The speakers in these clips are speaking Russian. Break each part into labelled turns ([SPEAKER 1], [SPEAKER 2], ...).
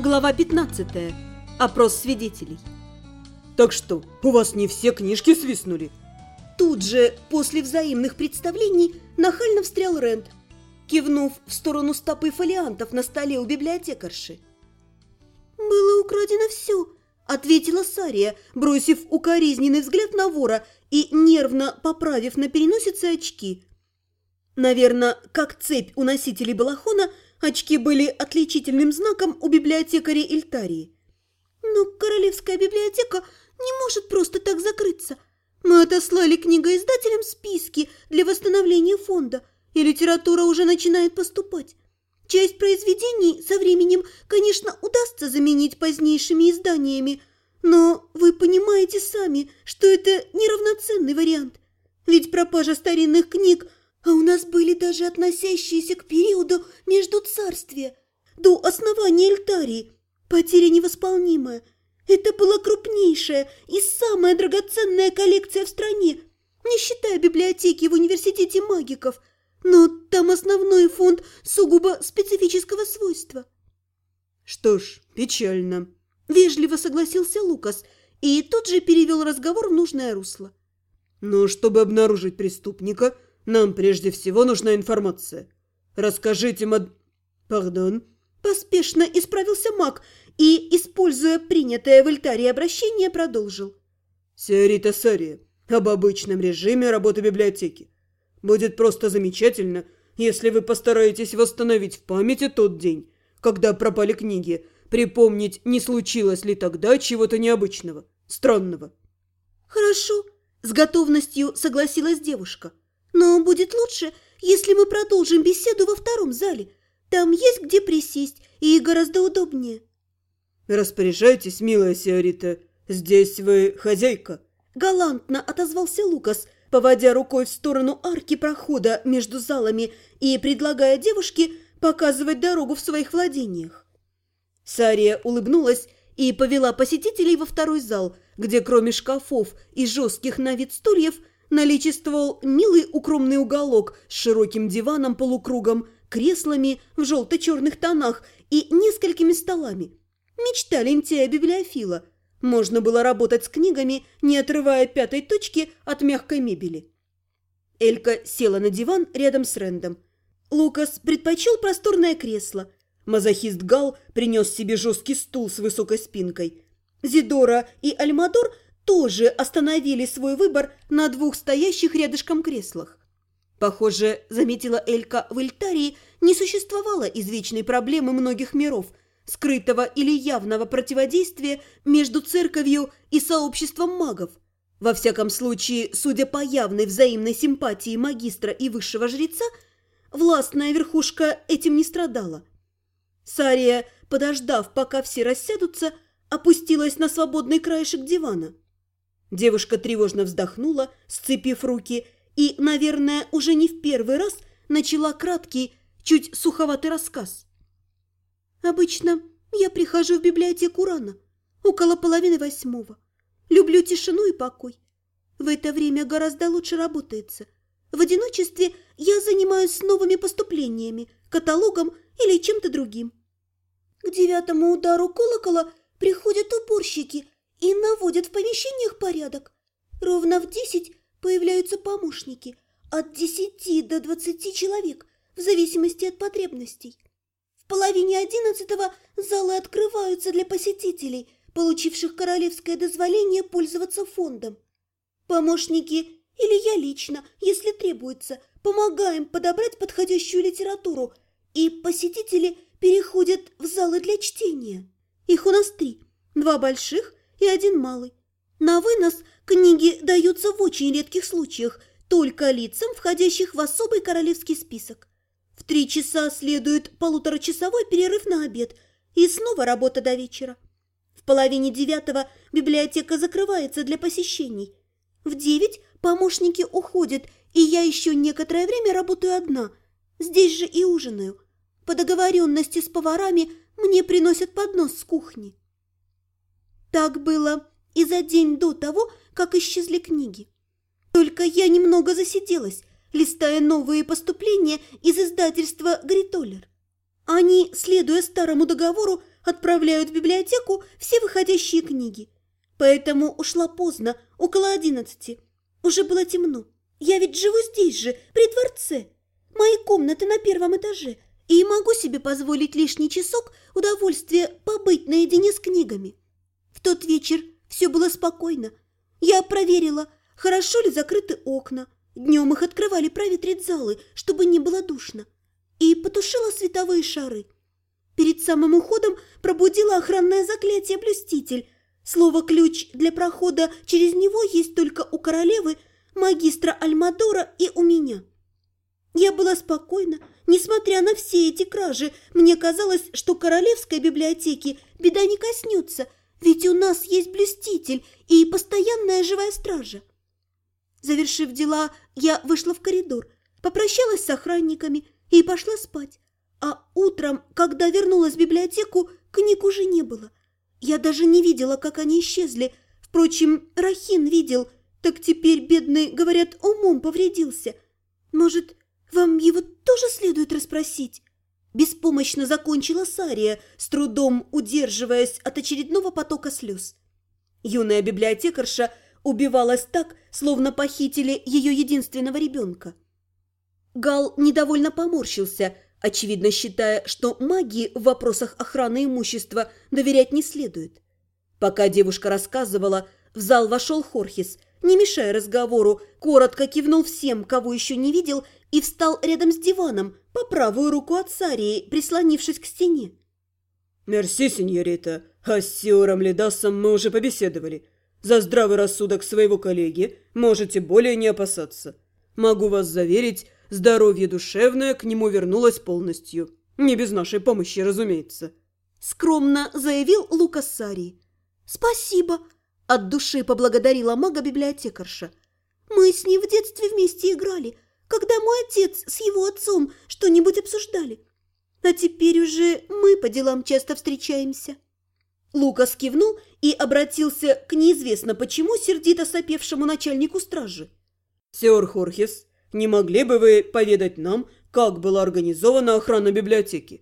[SPEAKER 1] Глава 15. Опрос свидетелей.
[SPEAKER 2] Так что, у вас не все книжки свистнули?
[SPEAKER 1] Тут же, после взаимных представлений, нахально встрял Рэнд, кивнув в сторону стопы фолиантов на столе у библиотекарши. «Было украдено все», — ответила Сария, бросив укоризненный взгляд на вора и нервно поправив на переносице очки. Наверное, как цепь у носителей балахона, очки были отличительным знаком у библиотекаря Эльтарии. «Но королевская библиотека не может просто так закрыться. Мы отослали книгоиздателям списки для восстановления фонда, и литература уже начинает поступать. Часть произведений со временем, конечно, удастся заменить позднейшими изданиями, но вы понимаете сами, что это неравноценный вариант. Ведь пропажа старинных книг, а у нас были даже относящиеся к периоду междуцарствия, до основания Эльтарии, потеря невосполнимая. Это была крупнейшая и самая драгоценная коллекция в стране, не считая библиотеки в университете магиков, но там основной фонд сугубо специфического свойства».
[SPEAKER 2] «Что ж, печально»,
[SPEAKER 1] – вежливо согласился Лукас и тут же перевел разговор в нужное русло.
[SPEAKER 2] «Но чтобы обнаружить преступника, нам прежде всего нужна информация. Расскажите, Пардон».
[SPEAKER 1] Поспешно исправился маг и, используя принятое в Эльтарии обращение, продолжил.
[SPEAKER 2] «Сиорита Сария, об обычном режиме работы библиотеки. Будет просто замечательно, если вы постараетесь восстановить в памяти тот день, когда пропали книги, припомнить, не случилось ли тогда чего-то необычного, странного».
[SPEAKER 1] «Хорошо», – с готовностью согласилась девушка. «Но будет лучше, если мы продолжим беседу во втором зале. Там есть где присесть и гораздо удобнее».
[SPEAKER 2] «Распоряжайтесь, милая сиорита, здесь вы хозяйка», –
[SPEAKER 1] галантно отозвался Лукас, поводя рукой в сторону арки прохода между залами и предлагая девушке показывать дорогу в своих владениях. Сария улыбнулась и повела посетителей во второй зал, где кроме шкафов и жестких на вид стульев наличествовал милый укромный уголок с широким диваном полукругом, креслами в желто-черных тонах и несколькими столами. Мечта лентяя-библиофила. Можно было работать с книгами, не отрывая пятой точки от мягкой мебели. Элька села на диван рядом с Рэндом. Лукас предпочел просторное кресло. Мазохист Гал принес себе жесткий стул с высокой спинкой. Зидора и Альмадор тоже остановили свой выбор на двух стоящих рядышком креслах. Похоже, заметила Элька, в Эльтарии не существовало извечной проблемы многих миров, скрытого или явного противодействия между церковью и сообществом магов. Во всяком случае, судя по явной взаимной симпатии магистра и высшего жреца, властная верхушка этим не страдала. Сария, подождав, пока все рассядутся, опустилась на свободный краешек дивана. Девушка тревожно вздохнула, сцепив руки, и, наверное, уже не в первый раз начала краткий, чуть суховатый рассказ. «Обычно я прихожу в библиотеку рано, около 7:30. Люблю тишину и покой. В это время гораздо лучше работается. В одиночестве я занимаюсь новыми поступлениями, каталогом или чем-то другим. К 9-му удару колокола приходят уборщики и наводят в помещениях порядок. Ровно в 10 появляются помощники, от 10 до 20 человек, в зависимости от потребностей. В половине 11-го залы открываются для посетителей, получивших королевское дозволение пользоваться фондом. Помощники или я лично, если требуется, помогаем подобрать подходящую литературу, и посетители переходят в залы для чтения. Их у нас 3, 2 больших и 1 малый. На вынос книги даются в очень редких случаях, только лицам, входящих в особый королевский список. В 3 часа следует 1,5-часовой перерыв на обед и снова работа до вечера. В половине 9-го библиотека закрывается для посещений. В 9 помощники уходят, и я еще некоторое время работаю одна. Здесь же и ужинаю. По договоренности с поварами мне приносят поднос с кухни. Так было и за день до того, как исчезли книги. Только я немного засиделась, листая новые поступления из издательства «Гритоллер». Они, следуя старому договору, отправляют в библиотеку все выходящие книги. Поэтому ушла поздно, около 11. Уже было темно. Я ведь живу здесь же, при дворце. Мои комнаты на 1-м этаже, и могу себе позволить лишний часок удовольствия побыть наедине с книгами. В тот вечер все было спокойно. Я проверила, хорошо ли закрыты окна. Днем их открывали проветрить залы, чтобы не было душно. И потушила световые шары. Перед самым уходом пробудила охранное заклятие «Блюститель». Слово «ключ» для прохода через него есть только у королевы, магистра Альмадора и у меня. Я была спокойна, несмотря на все эти кражи. Мне казалось, что королевской библиотеки беда не коснется, ведь у нас есть блюститель и постоянная живая стража. Завершив дела, я вышла в коридор, попрощалась с охранниками и пошла спать. А утром, когда вернулась в библиотеку, книг уже не было. Я даже не видела, как они исчезли. Впрочем, Рахин видел, так теперь бедный, говорят, умом повредился. Может, вам его тоже следует расспросить? Беспомощно закончила Сария, с трудом удерживаясь от очередного потока слез. Юная библиотекарша убивалась так, словно похитили ее единственного ребенка. Гал недовольно поморщился, очевидно считая, что магии в вопросах охраны имущества доверять не следует. Пока девушка рассказывала, в зал вошел Хорхис, не мешая разговору, коротко кивнул всем, кого еще не видел, и встал рядом с диваном, по правую руку от Сарии, прислонившись к стене.
[SPEAKER 2] «Мерси, сеньорита, а с сеньором Ледасом мы уже побеседовали. За здравый рассудок своего коллеги можете более не опасаться. Могу вас заверить, здоровье душевное к нему вернулось полностью. Не без нашей помощи, разумеется», — скромно заявил Лукас Сарии.
[SPEAKER 1] «Спасибо», — от души поблагодарила мага-библиотекарша. «Мы с ним в детстве вместе играли, когда мой отец с его отцом что-нибудь обсуждали. А теперь уже мы по делам часто встречаемся». Лукас кивнул и обратился к неизвестно почему сердито сопевшему начальнику стражи.
[SPEAKER 2] «Сеньор Хорхис, не могли бы вы поведать нам, как была организована охрана библиотеки?»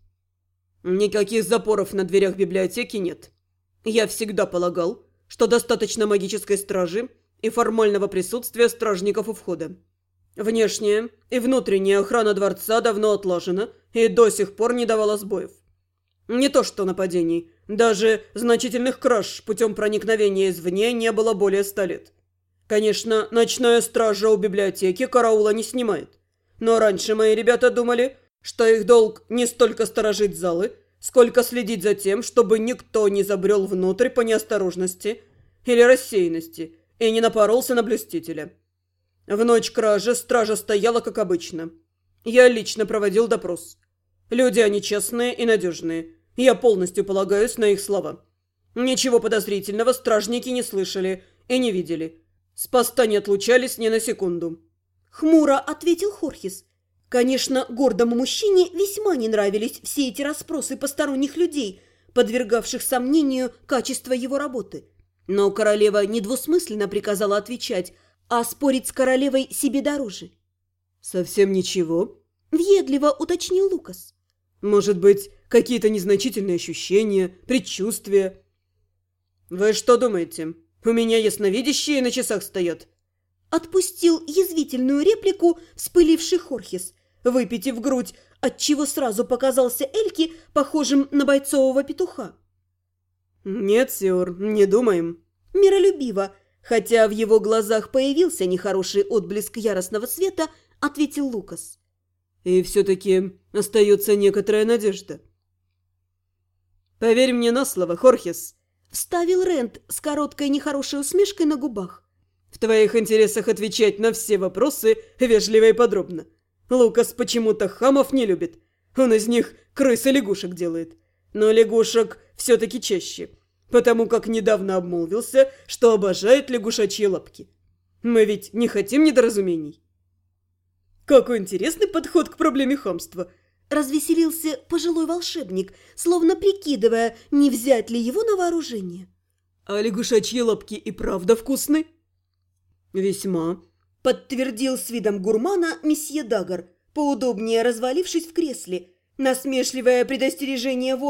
[SPEAKER 2] «Никаких запоров на дверях библиотеки нет. Я всегда полагал, что достаточно магической стражи и формального присутствия стражников у входа. Внешняя и внутренняя охрана дворца давно отлажена и до сих пор не давала сбоев. Не то что нападений, даже значительных краж путем проникновения извне не было более 100 лет. Конечно, ночная стража у библиотеки караула не снимает. Но раньше мои ребята думали, что их долг не столько сторожить залы, сколько следить за тем, чтобы никто не забрел внутрь по неосторожности или рассеянности и не напоролся на блюстителя. В ночь кражи стража стояла, как обычно. Я лично проводил допрос. Люди они честные и надежные. Я полностью полагаюсь на их слова. Ничего подозрительного стражники не слышали и не видели. С поста не отлучались ни на секунду.
[SPEAKER 1] Хмуро ответил Хорхис. Конечно, гордому мужчине весьма не нравились все эти расспросы посторонних людей, подвергавших сомнению качество его работы. Но королева недвусмысленно приказала отвечать, а спорить с королевой себе дороже.
[SPEAKER 2] «Совсем ничего?»
[SPEAKER 1] – въедливо уточнил Лукас.
[SPEAKER 2] «Может быть, какие-то незначительные ощущения, предчувствия?» «Вы что думаете, у меня ясновидящие на часах стоят?»
[SPEAKER 1] Отпустил язвительную реплику вспыливший Хорхис, выпитив грудь, отчего сразу показался Эльки похожим на бойцового петуха.
[SPEAKER 2] «Нет, сеньор, не думаем».
[SPEAKER 1] Миролюбиво, хотя в его глазах появился нехороший отблеск яростного света, ответил Лукас.
[SPEAKER 2] «И все-таки остается некоторая надежда». «Поверь мне на слово, Хорхис», —
[SPEAKER 1] вставил Рент с короткой нехорошей усмешкой на губах.
[SPEAKER 2] «В твоих интересах отвечать на все вопросы вежливо и подробно. Лукас почему-то хамов не любит. Он из них крыс и лягушек делает. Но лягушек все-таки чаще, потому как недавно обмолвился, что обожает лягушачьи лапки. Мы ведь не хотим недоразумений». «Какой интересный подход к проблеме хамства!»
[SPEAKER 1] Развеселился пожилой волшебник, словно прикидывая, не взять ли его на вооружение.
[SPEAKER 2] «А лягушачьи лапки и правда вкусны?» «Весьма»,
[SPEAKER 1] — подтвердил с видом гурмана месье Дагар, поудобнее развалившись в кресле. Насмешливое предостережение вора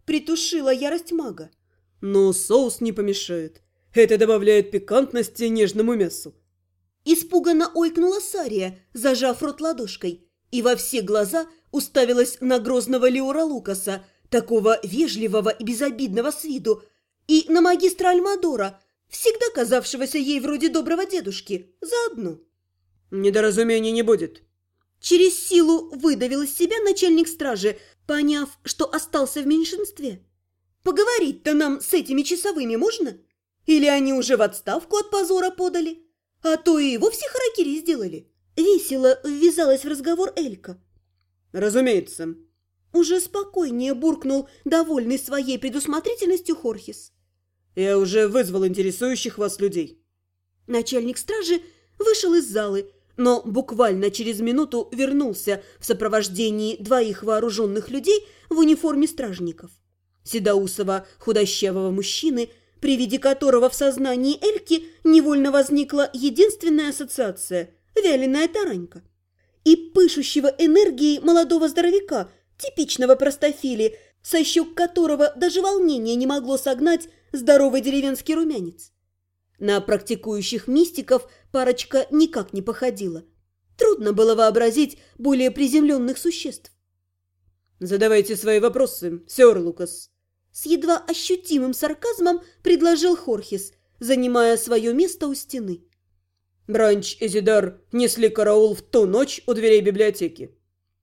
[SPEAKER 1] притушила ярость мага.
[SPEAKER 2] Но соус не помешает. Это добавляет пикантности нежному мясу.
[SPEAKER 1] Испуганно ойкнула Сария, зажав рот ладошкой, и во все глаза уставилась на грозного Леора Лукаса, такого вежливого и безобидного с виду, и на магистра Альмадора, всегда казавшегося ей вроде доброго дедушки, заодно.
[SPEAKER 2] Недоразумений не будет.
[SPEAKER 1] Через силу выдавил из себя начальник стражи, поняв, что остался в меньшинстве. Поговорить-то нам с этими часовыми можно? Или они уже в отставку от позора подали? А то и вовсе харакири сделали. Весело ввязалась в разговор Элька.
[SPEAKER 2] Разумеется.
[SPEAKER 1] Уже спокойнее буркнул, довольный своей предусмотрительностью Хорхис.
[SPEAKER 2] Я уже вызвал интересующих вас людей.
[SPEAKER 1] Начальник стражи вышел из залы, но буквально через минуту вернулся в сопровождении двоих вооруженных людей в униформе стражников. Седоусого худощавого мужчины, при виде которого в сознании Эльки невольно возникла единственная ассоциация – вяленая таранька. И пышущего энергией молодого здоровяка, типичного простофили, со щек которого даже волнение не могло согнать здоровый деревенский румянец. На практикующих мистиков парочка никак не походила. Трудно было вообразить более приземленных существ.
[SPEAKER 2] Задавайте свои вопросы, сэр Лукас.
[SPEAKER 1] С едва ощутимым сарказмом предложил Хорхис, занимая свое место у стены.
[SPEAKER 2] Бранч и Зидар несли караул в ту ночь у дверей библиотеки.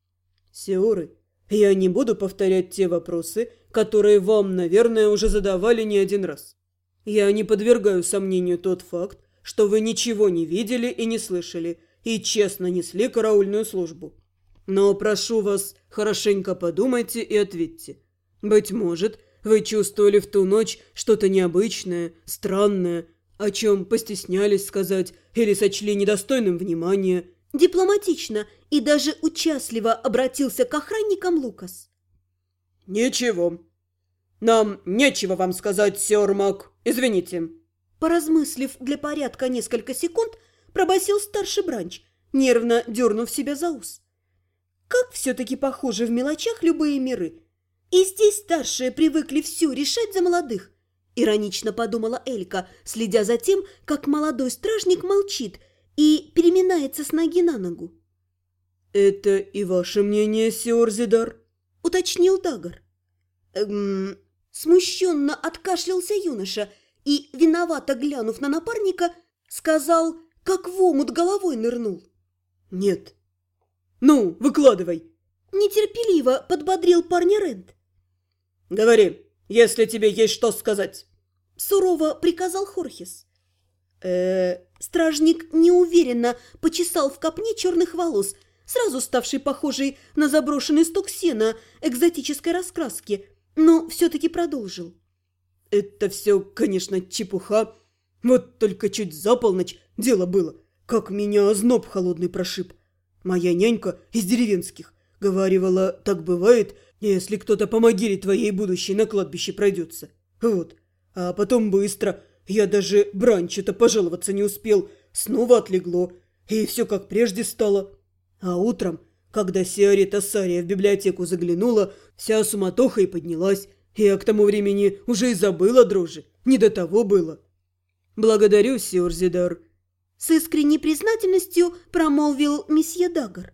[SPEAKER 2] Сеоры, я не буду повторять те вопросы, которые вам, наверное, уже задавали не один раз. Я не подвергаю сомнению тот факт, что вы ничего не видели и не слышали, и честно несли караульную службу. Но прошу вас, хорошенько подумайте и ответьте. Быть может, вы чувствовали в ту ночь что-то необычное, странное, о чем постеснялись сказать или сочли недостойным внимания.
[SPEAKER 1] Дипломатично и даже участливо обратился к охранникам Лукас.
[SPEAKER 2] Ничего. Нам нечего вам сказать, сэр Мак. Извините.
[SPEAKER 1] Поразмыслив для порядка несколько секунд, пробасил старший Бранч, нервно дернув себя за ус. Как все-таки похожи в мелочах любые миры. И здесь старшие привыкли все решать за молодых. Иронично подумала Элька, следя за тем, как молодой стражник молчит и переминается с ноги на ногу.
[SPEAKER 2] «Это и ваше мнение, сёр Зидар?»
[SPEAKER 1] – уточнил Дагар. Смущенно откашлялся юноша и, виновато глянув на напарника, сказал, как в омут головой нырнул.
[SPEAKER 2] «Нет». «Ну, выкладывай!» –
[SPEAKER 1] нетерпеливо подбодрил парня Рент.
[SPEAKER 2] «Говори, если тебе есть что сказать!»
[SPEAKER 1] – сурово приказал Хорхис. Стражник неуверенно почесал в копне черных волос, сразу ставший похожий на заброшенный сток сена экзотической раскраски, но все-таки продолжил.
[SPEAKER 2] «Это все, конечно, чепуха. Вот только чуть за полночь дело было, как меня озноб холодный прошиб. Моя нянька из деревенских говаривала, так бывает, если кто-то по могиле твоей будущей на кладбище пройдется. Вот. А потом быстро, я даже Бранчу-то пожаловаться не успел, снова отлегло, и все как прежде стало. А утром, когда Сиарета Сария в библиотеку заглянула, вся суматоха и поднялась, и я к тому времени уже и забыла дрожи, не до того было. Благодарю, сёр Зидар.
[SPEAKER 1] С искренней признательностью промолвил месье Дагар.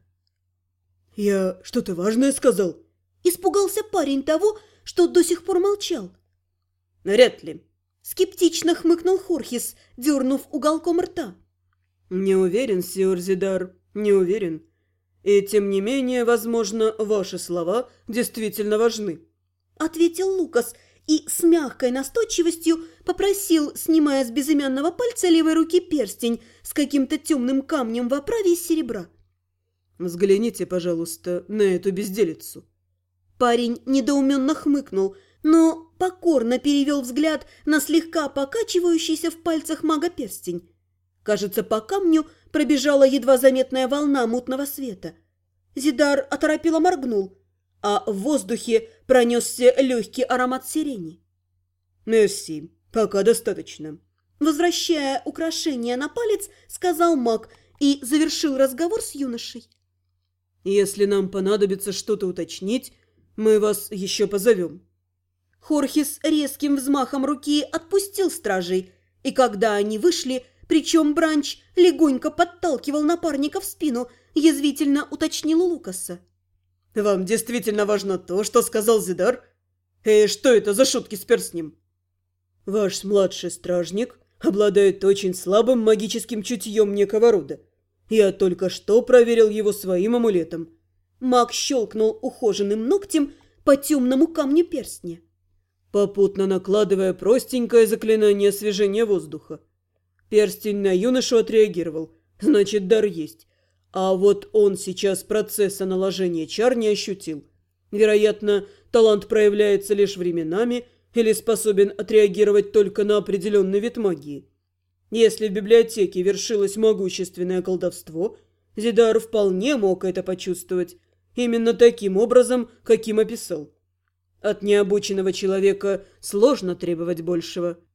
[SPEAKER 2] Я что-то важное сказал?
[SPEAKER 1] Испугался парень того, что до сих пор молчал.
[SPEAKER 2] Вряд ли.
[SPEAKER 1] Скептично хмыкнул Хорхис, дернув уголком рта.
[SPEAKER 2] Не уверен, сёр Зидар, не уверен. И тем не менее, возможно, ваши слова действительно важны.
[SPEAKER 1] Ответил Лукас и с мягкой настойчивостью попросил, снимая с безымянного пальца левой руки перстень с каким-то темным камнем в оправе из серебра.
[SPEAKER 2] Взгляните, пожалуйста, на эту безделицу.
[SPEAKER 1] Парень недоуменно хмыкнул, но покорно перевел взгляд на слегка покачивающийся в пальцах мага перстень. Кажется, по камню пробежала едва заметная волна мутного света. Зидар оторопело моргнул, а в воздухе пронесся легкий аромат сирени.
[SPEAKER 2] «Мерси, пока достаточно».
[SPEAKER 1] Возвращая украшение на палец, сказал маг и завершил разговор с юношей.
[SPEAKER 2] «Если нам понадобится что-то уточнить, мы вас еще позовем».
[SPEAKER 1] Хорхес резким взмахом руки отпустил стражей, и когда они вышли, причем Бранч легонько подталкивал напарника в спину, язвительно уточнил у Лукаса.
[SPEAKER 2] «Вам действительно важно то, что сказал Зидар? И что это за шутки с перстнем?» «Ваш младший стражник обладает очень слабым магическим чутьем некого рода. Я только что проверил его своим амулетом».
[SPEAKER 1] Маг щелкнул ухоженным ногтем по темному камню перстня,
[SPEAKER 2] попутно накладывая простенькое заклинание освежения воздуха. Перстень на юношу отреагировал, значит, дар есть. А вот он сейчас процесса наложения чар не ощутил. Вероятно, талант проявляется лишь временами или способен отреагировать только на определенный вид магии. Если в библиотеке вершилось могущественное колдовство, Зидар вполне мог это почувствовать, именно таким образом, каким описал. От необученного человека сложно требовать большего.